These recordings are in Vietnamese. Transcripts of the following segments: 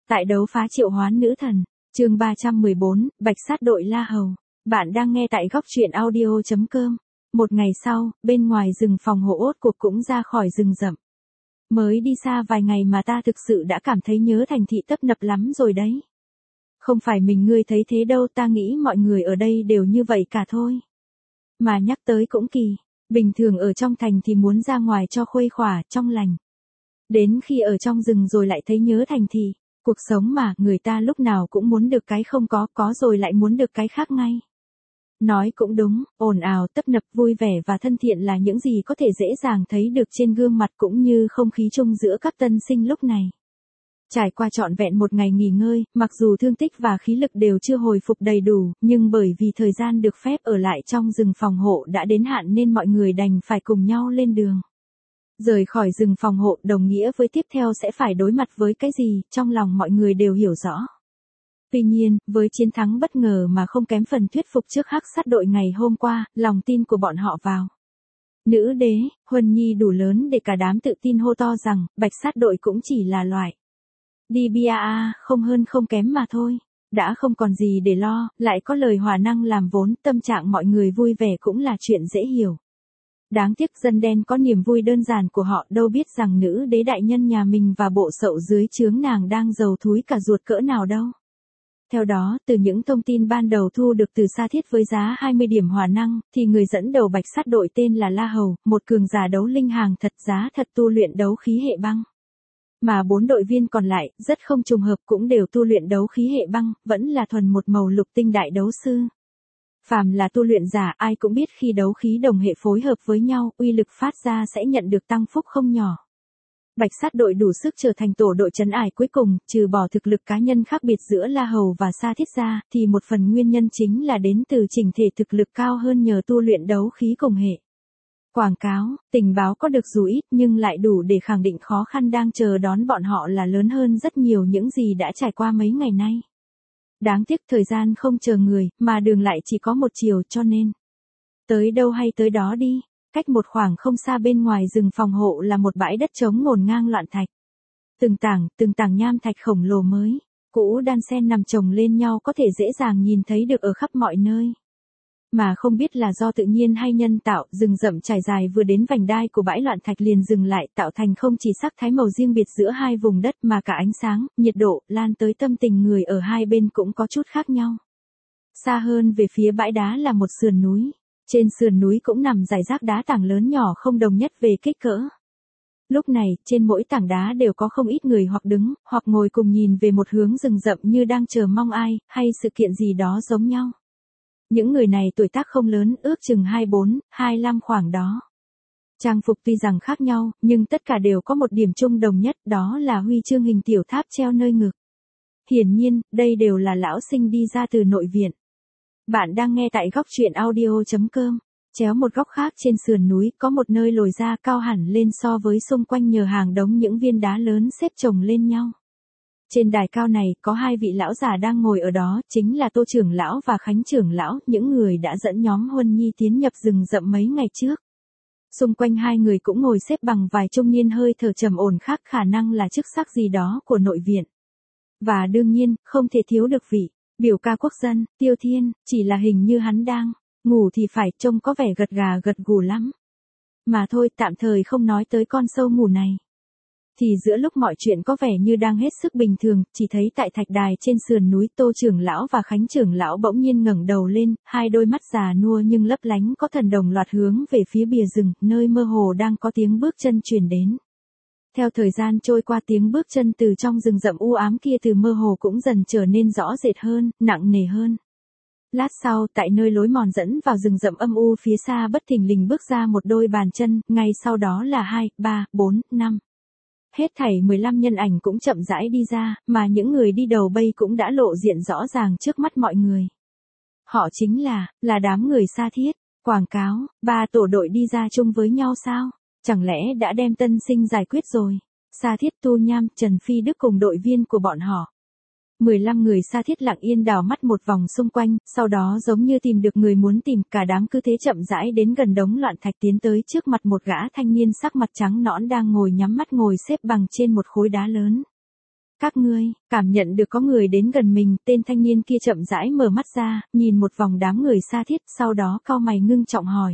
Tại đấu phá triệu hoán nữ thần, chương 314, Bạch sát đội La Hầu. Bạn đang nghe tại góc truyện audio.com. Một ngày sau, bên ngoài rừng phòng hộ ốt cuộc cũng ra khỏi rừng rậm. Mới đi xa vài ngày mà ta thực sự đã cảm thấy nhớ thành thị tấp nập lắm rồi đấy. Không phải mình ngươi thấy thế đâu, ta nghĩ mọi người ở đây đều như vậy cả thôi. Mà nhắc tới cũng kỳ, bình thường ở trong thành thì muốn ra ngoài cho khuây khỏa, trong lành. Đến khi ở trong rừng rồi lại thấy nhớ thành thị. Cuộc sống mà, người ta lúc nào cũng muốn được cái không có rồi lại muốn được cái khác ngay. Nói cũng đúng, ồn ào, tấp nập, vui vẻ và thân thiện là những gì có thể dễ dàng thấy được trên gương mặt cũng như không khí chung giữa các tân sinh lúc này. Trải qua trọn vẹn một ngày nghỉ ngơi, mặc dù thương tích và khí lực đều chưa hồi phục đầy đủ, nhưng bởi vì thời gian được phép ở lại trong rừng phòng hộ đã đến hạn nên mọi người đành phải cùng nhau lên đường. Rời khỏi rừng phòng hộ đồng nghĩa với tiếp theo sẽ phải đối mặt với cái gì, trong lòng mọi người đều hiểu rõ. Tuy nhiên, với chiến thắng bất ngờ mà không kém phần thuyết phục trước hắc sát đội ngày hôm qua, lòng tin của bọn họ vào. Nữ đế, Huân Nhi đủ lớn để cả đám tự tin hô to rằng, Bạch sát đội cũng chỉ là loại DBA, không hơn không kém mà thôi. Đã không còn gì để lo, lại có lời hòa năng làm vốn, tâm trạng mọi người vui vẻ cũng là chuyện dễ hiểu. Đáng tiếc dân đen có niềm vui đơn giản của họ đâu biết rằng nữ đế đại nhân nhà mình và bộ sậu dưới trướng nàng đang giàu thúi cả ruột cỡ nào đâu. Theo đó, từ những thông tin ban đầu thu được từ Sa Thiết với giá 20 điểm hỏa năng, thì người dẫn đầu Bạch sát đội tên là La Hầu, một cường giả đấu linh hàng thật giá thật tu luyện đấu khí hệ băng. Mà 4 đội viên còn lại, rất không trùng hợp cũng đều tu luyện đấu khí hệ băng, vẫn là thuần một màu lục tinh đại đấu sư. Phàm là tu luyện giả ai cũng biết khi đấu khí đồng hệ phối hợp với nhau, uy lực phát ra sẽ nhận được tăng phúc không nhỏ. Bạch sát đội đủ sức trở thành tổ đội trấn ải cuối cùng, trừ bỏ thực lực cá nhân khác biệt giữa La Hầu và Sa Thiết ra, thì một phần nguyên nhân chính là đến từ chỉnh thể thực lực cao hơn nhờ tu luyện đấu khí cùng hệ. Quảng cáo, tình báo có được dù ít nhưng lại đủ để khẳng định khó khăn đang chờ đón bọn họ là lớn hơn rất nhiều những gì đã trải qua mấy ngày nay. Đáng tiếc thời gian không chờ người, mà đường lại chỉ có một chiều cho nên. Tới đâu hay tới đó đi, cách một khoảng không xa bên ngoài rừng phòng hộ là một bãi đất trống ngổn ngang loạn thạch. Từng tảng nham thạch khổng lồ mới, cũ đan xen nằm chồng lên nhau có thể dễ dàng nhìn thấy được ở khắp mọi nơi. Mà không biết là do tự nhiên hay nhân tạo, rừng rậm trải dài vừa đến vành đai của bãi loạn thạch liền dừng lại tạo thành không chỉ sắc thái màu riêng biệt giữa hai vùng đất mà cả ánh sáng, nhiệt độ, lan tới tâm tình người ở hai bên cũng có chút khác nhau. Xa hơn về phía bãi đá là một sườn núi. Trên sườn núi cũng nằm rải rác đá tảng lớn nhỏ không đồng nhất về kích cỡ. Lúc này, trên mỗi tảng đá đều có không ít người hoặc đứng, hoặc ngồi cùng nhìn về một hướng rừng rậm như đang chờ mong ai, hay sự kiện gì đó giống nhau. Những người này tuổi tác không lớn, ước chừng 24, 25 khoảng đó. Trang phục tuy rằng khác nhau, nhưng tất cả đều có một điểm chung đồng nhất, đó là huy chương hình tiểu tháp treo nơi ngực. Hiển nhiên, đây đều là lão sinh đi ra từ nội viện. Bạn đang nghe tại góc truyện audio.com. Chéo một góc khác trên sườn núi có một nơi lồi ra cao hẳn lên so với xung quanh nhờ hàng đống những viên đá lớn xếp chồng lên nhau. Trên đài cao này có hai vị lão già đang ngồi ở đó, chính là Tô trưởng lão và Khánh trưởng lão, những người đã dẫn nhóm Huân Nhi tiến nhập rừng rậm mấy ngày trước. Xung quanh hai người cũng ngồi xếp bằng vài trung niên hơi thở trầm ổn khác, khả năng là chức sắc gì đó của nội viện. Và đương nhiên, không thể thiếu được vị biểu ca quốc dân, Tiêu Thiên, chỉ là hình như hắn đang ngủ thì phải, trông có vẻ gật gà gật gù lắm. Mà thôi, tạm thời không nói tới con sâu ngủ này. Thì giữa lúc mọi chuyện có vẻ như đang hết sức bình thường, chỉ thấy tại thạch đài trên sườn núi Tô trưởng lão và Khánh trưởng lão bỗng nhiên ngẩng đầu lên, hai đôi mắt già nua nhưng lấp lánh có thần đồng loạt hướng về phía bìa rừng, nơi mơ hồ đang có tiếng bước chân truyền đến. Theo thời gian trôi qua tiếng bước chân từ trong rừng rậm u ám kia từ mơ hồ cũng dần trở nên rõ rệt hơn, nặng nề hơn. Lát sau, tại nơi lối mòn dẫn vào rừng rậm âm u phía xa bất thình lình bước ra một đôi bàn chân, ngay sau đó là 2, 3, 4, 5. Hết thảy 15 nhân ảnh cũng chậm rãi đi ra, mà những người đi đầu bây cũng đã lộ diện rõ ràng trước mắt mọi người. Họ chính là đám người Sa Thiết. Quảng cáo, 3 tổ đội đi ra chung với nhau sao? Chẳng lẽ đã đem tân sinh giải quyết rồi? Sa Thiết, Tu Nham, Trần Phi Đức cùng đội viên của bọn họ. 15 người Sa Thiết lặng yên đảo mắt một vòng xung quanh, sau đó giống như tìm được người muốn tìm, cả đám cứ thế chậm rãi đến gần đống loạn thạch tiến tới trước mặt một gã thanh niên sắc mặt trắng nõn đang ngồi nhắm mắt ngồi xếp bằng trên một khối đá lớn. Các ngươi, cảm nhận được có người đến gần mình, tên thanh niên kia chậm rãi mở mắt ra, nhìn một vòng đám người Sa Thiết, sau đó cau mày ngưng trọng hỏi.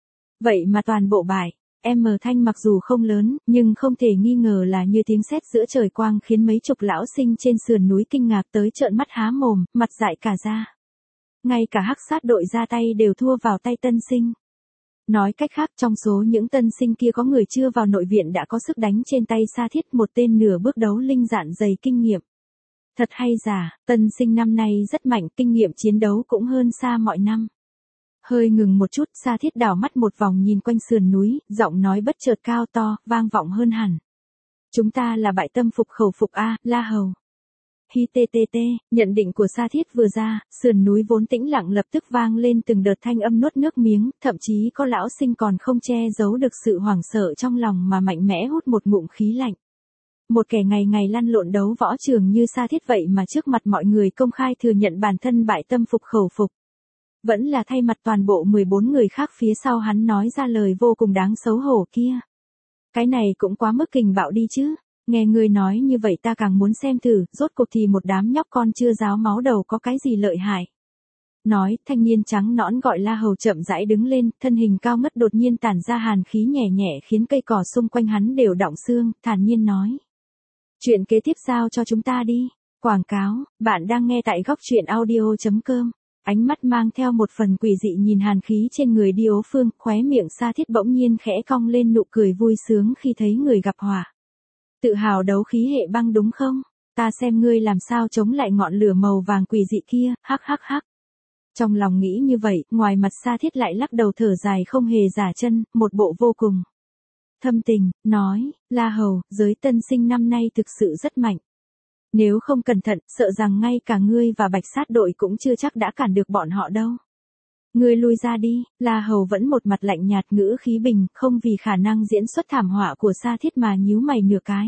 Vậy mà toàn bộ bại, thanh mặc dù không lớn, nhưng không thể nghi ngờ là như tiếng sét giữa trời quang khiến mấy chục lão sinh trên sườn núi kinh ngạc tới trợn mắt há mồm, mặt dại cả ra. Ngay cả hắc sát đội ra tay đều thua vào tay tân sinh. Nói cách khác, trong số những tân sinh kia có người chưa vào nội viện đã có sức đánh trên tay Sa Thiết, một tên nửa bước đấu linh dạn dày kinh nghiệm. Thật hay giả, tân sinh năm nay rất mạnh, kinh nghiệm chiến đấu cũng hơn xa mọi năm. Hơi ngừng một chút, Sa Thiết đảo mắt một vòng nhìn quanh sườn núi, giọng nói bất chợt cao to, vang vọng hơn hẳn. Chúng ta là bại tâm phục khẩu phục a, La Hầu. Hi ttt, nhận định của Sa Thiết vừa ra, sườn núi vốn tĩnh lặng lập tức vang lên từng đợt thanh âm nuốt nước miếng, thậm chí có lão sinh còn không che giấu được sự hoảng sợ trong lòng mà mạnh mẽ hút một ngụm khí lạnh. Một kẻ ngày ngày lăn lộn đấu võ trường như Sa Thiết vậy mà trước mặt mọi người công khai thừa nhận bản thân bại tâm phục khẩu phục. Vẫn là thay mặt toàn bộ 14 người khác phía sau hắn nói ra lời vô cùng đáng xấu hổ kia. Cái này cũng quá mức kình bạo đi chứ. Nghe ngươi nói như vậy ta càng muốn xem thử, rốt cuộc thì một đám nhóc con chưa ráo máu đầu có cái gì lợi hại. Nói, thanh niên trắng nõn gọi La Hầu chậm rãi đứng lên, thân hình cao ngất đột nhiên tản ra hàn khí nhẹ nhẹ khiến cây cỏ xung quanh hắn đều đọng xương, thản nhiên nói. Chuyện kế tiếp giao cho chúng ta đi. Quảng cáo, bạn đang nghe tại góc truyện audio.com. Ánh mắt mang theo một phần quỷ dị nhìn hàn khí trên người Điếu Phương, khóe miệng Sa Thiết bỗng nhiên khẽ cong lên nụ cười vui sướng khi thấy người gặp họa. Tự hào đấu khí hệ băng đúng không? Ta xem ngươi làm sao chống lại ngọn lửa màu vàng quỷ dị kia, hắc hắc hắc. Trong lòng nghĩ như vậy, ngoài mặt Sa Thiết lại lắc đầu thở dài không hề giả chân, một bộ vô cùng thâm tình, nói, La Hầu, giới tân sinh năm nay thực sự rất mạnh. Nếu không cẩn thận, sợ rằng ngay cả ngươi và Bạch Sát đội cũng chưa chắc đã cản được bọn họ đâu. Ngươi lui ra đi, La Hầu vẫn một mặt lạnh nhạt ngữ khí bình, không vì khả năng diễn xuất thảm họa của Sa Thiết mà nhíu mày nửa cái.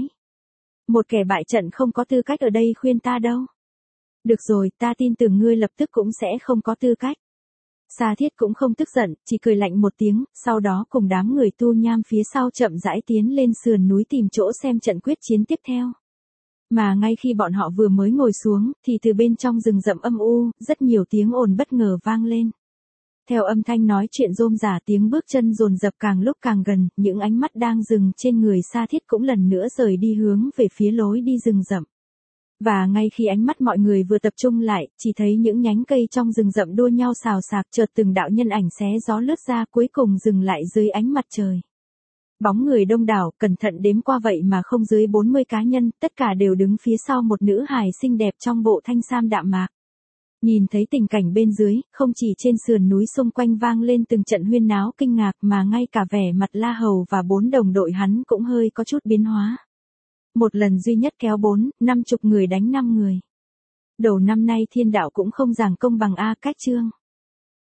Một kẻ bại trận không có tư cách ở đây khuyên ta đâu. Được rồi, ta tin tưởng ngươi lập tức cũng sẽ không có tư cách. Sa Thiết cũng không tức giận, chỉ cười lạnh một tiếng, sau đó cùng đám người tu nham phía sau chậm rãi tiến lên sườn núi tìm chỗ xem trận quyết chiến tiếp theo. Mà ngay khi bọn họ vừa mới ngồi xuống, thì từ bên trong rừng rậm âm u, rất nhiều tiếng ồn bất ngờ vang lên. Theo âm thanh nói chuyện rôm rả, tiếng bước chân dồn dập càng lúc càng gần, những ánh mắt đang dừng trên người Sa Thiết cũng lần nữa rời đi hướng về phía lối đi rừng rậm. Và ngay khi ánh mắt mọi người vừa tập trung lại, chỉ thấy những nhánh cây trong rừng rậm đua nhau xào xạc, chợt từng đạo nhân ảnh xé gió lướt ra, cuối cùng dừng lại dưới ánh mặt trời. Bóng người đông đảo, cẩn thận đếm qua vậy mà không dưới 40 cá nhân, tất cả đều đứng phía sau một nữ hài xinh đẹp trong bộ thanh sam đạm mạc. Nhìn thấy tình cảnh bên dưới, không chỉ trên sườn núi xung quanh vang lên từng trận huyên náo kinh ngạc mà ngay cả vẻ mặt La Hầu và 4 đồng đội hắn cũng hơi có chút biến hóa. Một lần duy nhất kéo 50 người đánh 5 người. Đầu năm nay thiên đạo cũng không giảng công bằng A Cách Chương.